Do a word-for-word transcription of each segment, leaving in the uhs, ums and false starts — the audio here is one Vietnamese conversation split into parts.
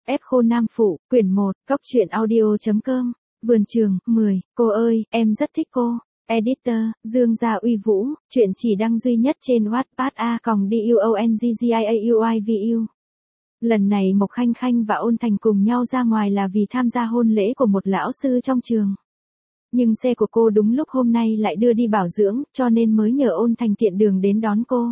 ép khô nam phụ, quyển một, cóc truyện audio.com, vườn trường, mười, cô ơi, em rất thích cô. Editor, Dương Gia Uy Vũ, truyện chỉ đăng duy nhất trên Wattpad a còng D U O N G G I A U I V U. Lần này Mộc Khanh Khanh và Ôn Thành cùng nhau ra ngoài là vì tham gia hôn lễ của một lão sư trong trường. Nhưng xe của cô đúng lúc hôm nay lại đưa đi bảo dưỡng, cho nên mới nhờ Ôn Thành tiện đường đến đón cô.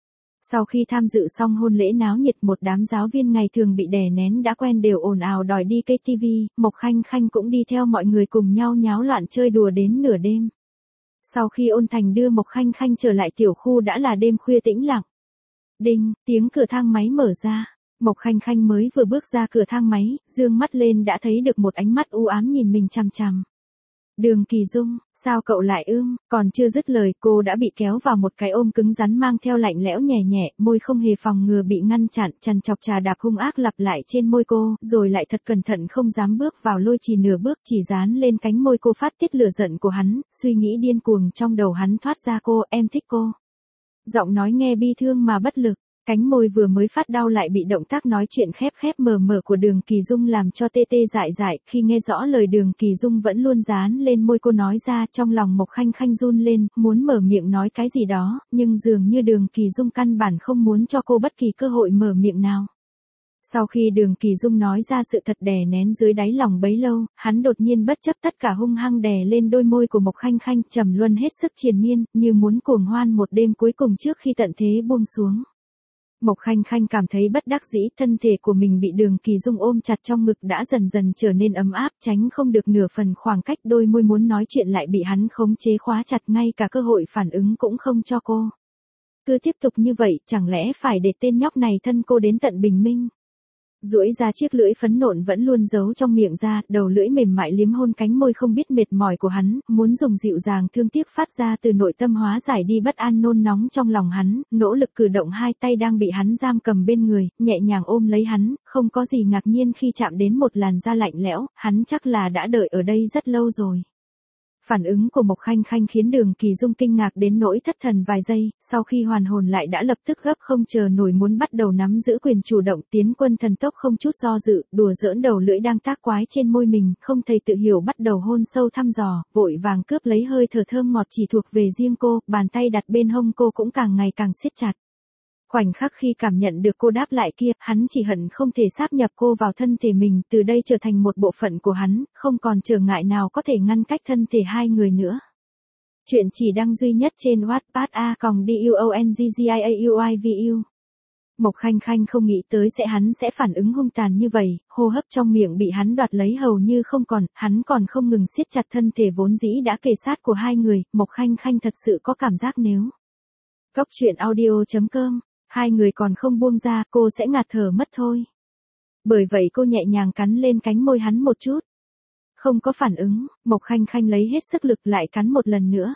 Sau khi tham dự xong hôn lễ náo nhiệt, một đám giáo viên ngày thường bị đè nén đã quen đều ồn ào đòi đi K T V, Mộc Khanh Khanh cũng đi theo mọi người cùng nhau nháo loạn chơi đùa đến nửa đêm. Sau khi Ôn Thành đưa Mộc Khanh Khanh trở lại tiểu khu đã là đêm khuya tĩnh lặng. Đinh, tiếng cửa thang máy mở ra. Mộc Khanh Khanh mới vừa bước ra cửa thang máy, dương mắt lên đã thấy được một ánh mắt u ám nhìn mình chằm chằm. Đường Kỳ Dung, sao cậu lại ương, còn chưa dứt lời cô đã bị kéo vào một cái ôm cứng rắn mang theo lạnh lẽo nhẹ nhẹ, môi không hề phòng ngừa bị ngăn chặn, chằn chọc trà đạp hung ác lặp lại trên môi cô, rồi lại thật cẩn thận không dám bước vào lôi chỉ nửa bước, chỉ dán lên cánh môi cô phát tiết lửa giận của hắn, suy nghĩ điên cuồng trong đầu hắn thoát ra cô, em thích cô. Giọng nói nghe bi thương mà bất lực. Cánh môi vừa mới phát đau lại bị động tác nói chuyện khép khép mờ mờ của Đường Kỳ Dung làm cho tê tê dại dại, khi nghe rõ lời Đường Kỳ Dung vẫn luôn dán lên môi cô nói ra, trong lòng Mộc Khanh Khanh run lên, muốn mở miệng nói cái gì đó, nhưng dường như Đường Kỳ Dung căn bản không muốn cho cô bất kỳ cơ hội mở miệng nào. Sau khi Đường Kỳ Dung nói ra sự thật đè nén dưới đáy lòng bấy lâu, hắn đột nhiên bất chấp tất cả hung hăng đè lên đôi môi của Mộc Khanh Khanh, trầm luân hết sức triền miên, như muốn cuồng hoan một đêm cuối cùng trước khi tận thế buông xuống. Mộc Khanh Khanh cảm thấy bất đắc dĩ, thân thể của mình bị Đường Kỳ Dung ôm chặt trong ngực đã dần dần trở nên ấm áp, tránh không được nửa phần khoảng cách, đôi môi muốn nói chuyện lại bị hắn khống chế khóa chặt, ngay cả cơ hội phản ứng cũng không cho cô. Cứ tiếp tục như vậy, chẳng lẽ phải để tên nhóc này thân cô đến tận bình minh? Duỗi ra chiếc lưỡi phấn nộn vẫn luôn giấu trong miệng ra, đầu lưỡi mềm mại liếm hôn cánh môi không biết mệt mỏi của hắn, muốn dùng dịu dàng thương tiếc phát ra từ nội tâm hóa giải đi bất an nôn nóng trong lòng hắn, nỗ lực cử động hai tay đang bị hắn giam cầm bên người, nhẹ nhàng ôm lấy hắn, không có gì ngạc nhiên khi chạm đến một làn da lạnh lẽo, hắn chắc là đã đợi ở đây rất lâu rồi. Phản ứng của Mộc Khanh Khanh khiến Đường Kỳ Dung kinh ngạc đến nỗi thất thần vài giây, sau khi hoàn hồn lại đã lập tức gấp không chờ nổi muốn bắt đầu nắm giữ quyền chủ động, tiến quân thần tốc không chút do dự, đùa giỡn đầu lưỡi đang tác quái trên môi mình, không thầy tự hiểu bắt đầu hôn sâu thăm dò, vội vàng cướp lấy hơi thở thơm ngọt chỉ thuộc về riêng cô, bàn tay đặt bên hông cô cũng càng ngày càng siết chặt. Khoảnh khắc khi cảm nhận được cô đáp lại kia, hắn chỉ hận không thể sáp nhập cô vào thân thể mình, từ đây trở thành một bộ phận của hắn, không còn trở ngại nào có thể ngăn cách thân thể hai người nữa. Chuyện chỉ đăng duy nhất trên Wattpad a còng D U O N G G I A U I V U. Mộc Khanh Khanh không nghĩ tới sẽ hắn sẽ phản ứng hung tàn như vậy, hô hấp trong miệng bị hắn đoạt lấy hầu như không còn, hắn còn không ngừng siết chặt thân thể vốn dĩ đã kề sát của hai người, Mộc Khanh Khanh thật sự có cảm giác nếu cóc truyện audio.com hai người còn không buông ra, cô sẽ ngạt thở mất thôi. Bởi vậy cô nhẹ nhàng cắn lên cánh môi hắn một chút. Không có phản ứng, Mộc Khanh Khanh lấy hết sức lực lại cắn một lần nữa.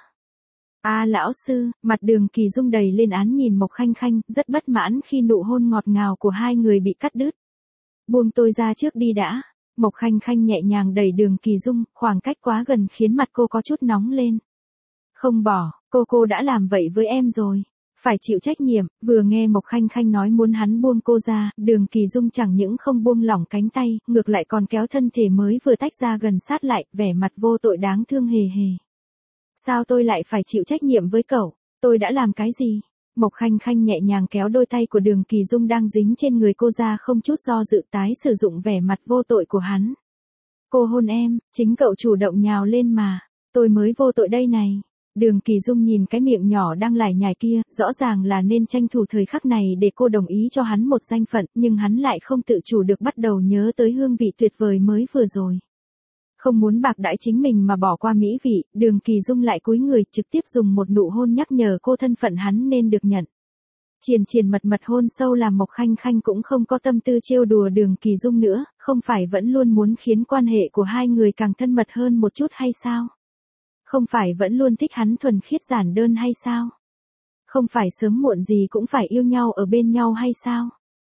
A à, lão sư, mặt Đường Kỳ Dung đầy lên án nhìn Mộc Khanh Khanh, rất bất mãn khi nụ hôn ngọt ngào của hai người bị cắt đứt. Buông tôi ra trước đi đã. Mộc Khanh Khanh nhẹ nhàng đẩy Đường Kỳ Dung, khoảng cách quá gần khiến mặt cô có chút nóng lên. Không bỏ, cô cô đã làm vậy với em rồi. Phải chịu trách nhiệm, vừa nghe Mộc Khanh Khanh nói muốn hắn buông cô ra, Đường Kỳ Dung chẳng những không buông lỏng cánh tay, ngược lại còn kéo thân thể mới vừa tách ra gần sát lại, vẻ mặt vô tội đáng thương hề hề. Sao tôi lại phải chịu trách nhiệm với cậu? Tôi đã làm cái gì? Mộc Khanh Khanh nhẹ nhàng kéo đôi tay của Đường Kỳ Dung đang dính trên người cô ra, không chút do dự tái sử dụng vẻ mặt vô tội của hắn. Cô hôn em, chính cậu chủ động nhào lên mà, tôi mới vô tội đây này. Đường Kỳ Dung nhìn cái miệng nhỏ đang lải nhải kia, rõ ràng là nên tranh thủ thời khắc này để cô đồng ý cho hắn một danh phận, nhưng hắn lại không tự chủ được bắt đầu nhớ tới hương vị tuyệt vời mới vừa rồi. Không muốn bạc đãi chính mình mà bỏ qua mỹ vị, Đường Kỳ Dung lại cúi người trực tiếp dùng một nụ hôn nhắc nhở cô thân phận hắn nên được nhận. Triền triền mật mật hôn sâu làm Mộc Khanh Khanh cũng không có tâm tư trêu đùa Đường Kỳ Dung nữa, không phải vẫn luôn muốn khiến quan hệ của hai người càng thân mật hơn một chút hay sao? Không phải vẫn luôn thích hắn thuần khiết giản đơn hay sao? Không phải sớm muộn gì cũng phải yêu nhau ở bên nhau hay sao?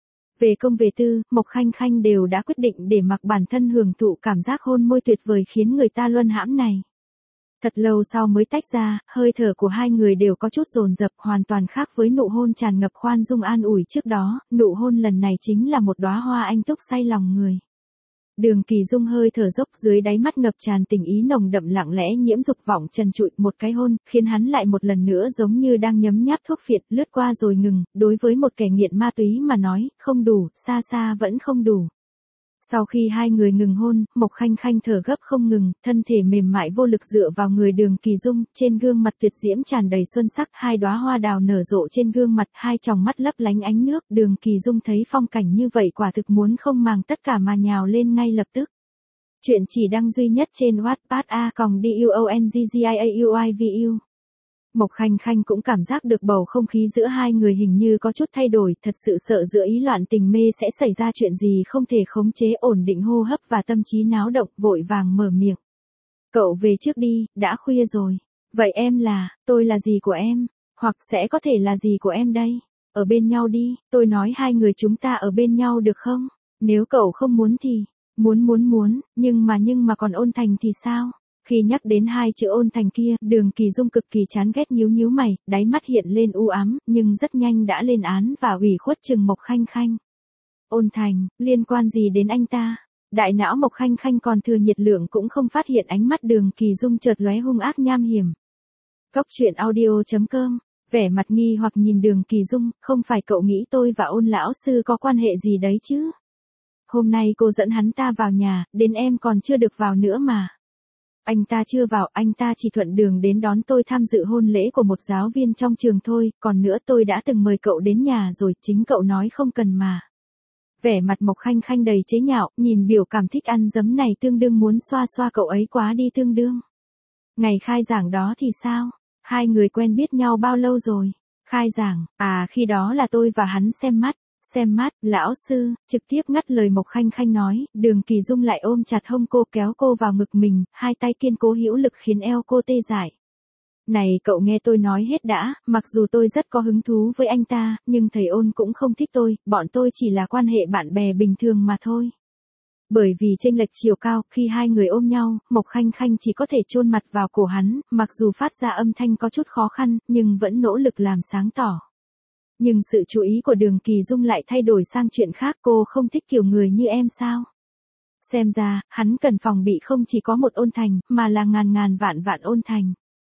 Về công về tư, Mộc Khanh Khanh đều đã quyết định để mặc bản thân hưởng thụ cảm giác hôn môi tuyệt vời khiến người ta luân hãm này. Thật lâu sau mới tách ra, hơi thở của hai người đều có chút dồn dập, hoàn toàn khác với nụ hôn tràn ngập khoan dung an ủi trước đó, nụ hôn lần này chính là một đóa hoa anh túc say lòng người. Đường Kỳ Dung hơi thở dốc, dưới đáy mắt ngập tràn tình ý nồng đậm, lặng lẽ nhiễm dục vọng trần trụi, một cái hôn, khiến hắn lại một lần nữa giống như đang nhấm nháp thuốc phiện, lướt qua rồi ngừng, đối với một kẻ nghiện ma túy mà nói, không đủ, xa xa vẫn không đủ. Sau khi hai người ngừng hôn, Mộc Khanh Khanh thở gấp không ngừng, thân thể mềm mại vô lực dựa vào người Đường Kỳ Dung, trên gương mặt tuyệt diễm tràn đầy xuân sắc, hai đóa hoa đào nở rộ trên gương mặt, hai tròng mắt lấp lánh ánh nước, Đường Kỳ Dung thấy phong cảnh như vậy quả thực muốn không màng tất cả mà nhào lên ngay lập tức. Chuyện chỉ đăng duy nhất trên Wattpad a còng D U O N G G I A U I V U. Mộc Khanh Khanh cũng cảm giác được bầu không khí giữa hai người hình như có chút thay đổi, thật sự sợ giữa ý loạn tình mê sẽ xảy ra chuyện gì không thể khống chế, ổn định hô hấp và tâm trí náo động, vội vàng mở miệng. Cậu về trước đi, đã khuya rồi. Vậy em là, tôi là gì của em? Hoặc sẽ có thể là gì của em đây? Ở bên nhau đi, tôi nói hai người chúng ta ở bên nhau được không? Nếu cậu không muốn thì, muốn muốn muốn, nhưng mà nhưng mà còn Ôn Thành thì sao? Khi nhắc đến hai chữ Ôn Thành kia, Đường Kỳ Dung cực kỳ chán ghét, nhíu nhíu mày, đáy mắt hiện lên u ám, nhưng rất nhanh đã lên án và ủy khuất chừng Mộc Khanh Khanh. Ôn Thành, liên quan gì đến anh ta? Đại não Mộc Khanh Khanh còn thừa nhiệt lượng cũng không phát hiện ánh mắt Đường Kỳ Dung chợt lóe hung ác nham hiểm. Cốc truyện audio chấm com, vẻ mặt nghi hoặc nhìn Đường Kỳ Dung, không phải cậu nghĩ tôi và Ôn lão sư có quan hệ gì đấy chứ? Hôm nay cô dẫn hắn ta vào nhà, đến em còn chưa được vào nữa mà. Anh ta chưa vào, anh ta chỉ thuận đường đến đón tôi tham dự hôn lễ của một giáo viên trong trường thôi, còn nữa tôi đã từng mời cậu đến nhà rồi, chính cậu nói không cần mà. Vẻ mặt Mộc Khanh Khanh đầy chế nhạo, nhìn biểu cảm thích ăn dấm này tương đương muốn xoa xoa cậu ấy quá đi tương đương. Ngày khai giảng đó thì sao? Hai người quen biết nhau bao lâu rồi? Khai giảng, à khi đó là tôi và hắn xem mắt. Xem mắt, lão sư, trực tiếp ngắt lời Mộc Khanh Khanh nói, Đường Kỳ Dung lại ôm chặt hông cô, kéo cô vào ngực mình, hai tay kiên cố hữu lực khiến eo cô tê dại. Này cậu nghe tôi nói hết đã, mặc dù tôi rất có hứng thú với anh ta, nhưng thầy Ôn cũng không thích tôi, bọn tôi chỉ là quan hệ bạn bè bình thường mà thôi. Bởi vì chênh lệch chiều cao, khi hai người ôm nhau, Mộc Khanh Khanh chỉ có thể chôn mặt vào cổ hắn, mặc dù phát ra âm thanh có chút khó khăn, nhưng vẫn nỗ lực làm sáng tỏ. Nhưng sự chú ý của Đường Kỳ Dung lại thay đổi sang chuyện khác, cô không thích kiểu người như em sao? Xem ra, hắn cần phòng bị không chỉ có một Ôn Thành, mà là ngàn ngàn vạn vạn Ôn Thành.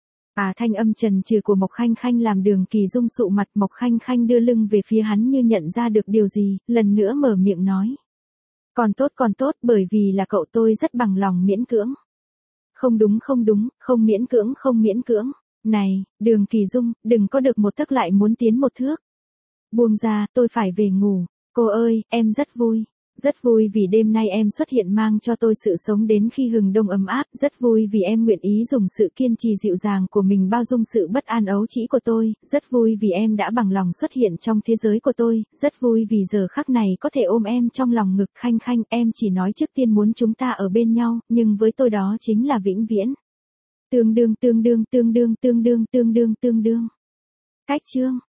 À thanh âm trần trừ của Mộc Khanh Khanh làm Đường Kỳ Dung sụ mặt, Mộc Khanh Khanh đưa lưng về phía hắn như nhận ra được điều gì, lần nữa mở miệng nói. Còn tốt còn tốt, bởi vì là cậu tôi rất bằng lòng miễn cưỡng. Không đúng không đúng, không miễn cưỡng không miễn cưỡng. Này, Đường Kỳ Dung, đừng có được một tấc lại muốn tiến một thước. Buông ra, tôi phải về ngủ. Cô ơi, em rất vui. Rất vui vì đêm nay em xuất hiện mang cho tôi sự sống đến khi hừng đông ấm áp. Rất vui vì em nguyện ý dùng sự kiên trì dịu dàng của mình bao dung sự bất an ấu trĩ của tôi. Rất vui vì em đã bằng lòng xuất hiện trong thế giới của tôi. Rất vui vì giờ khắc này có thể ôm em trong lòng ngực. Khanh Khanh, em chỉ nói trước tiên muốn chúng ta ở bên nhau, nhưng với tôi đó chính là vĩnh viễn. Tương đương tương đương tương đương tương đương tương đương tương đương. Cách chương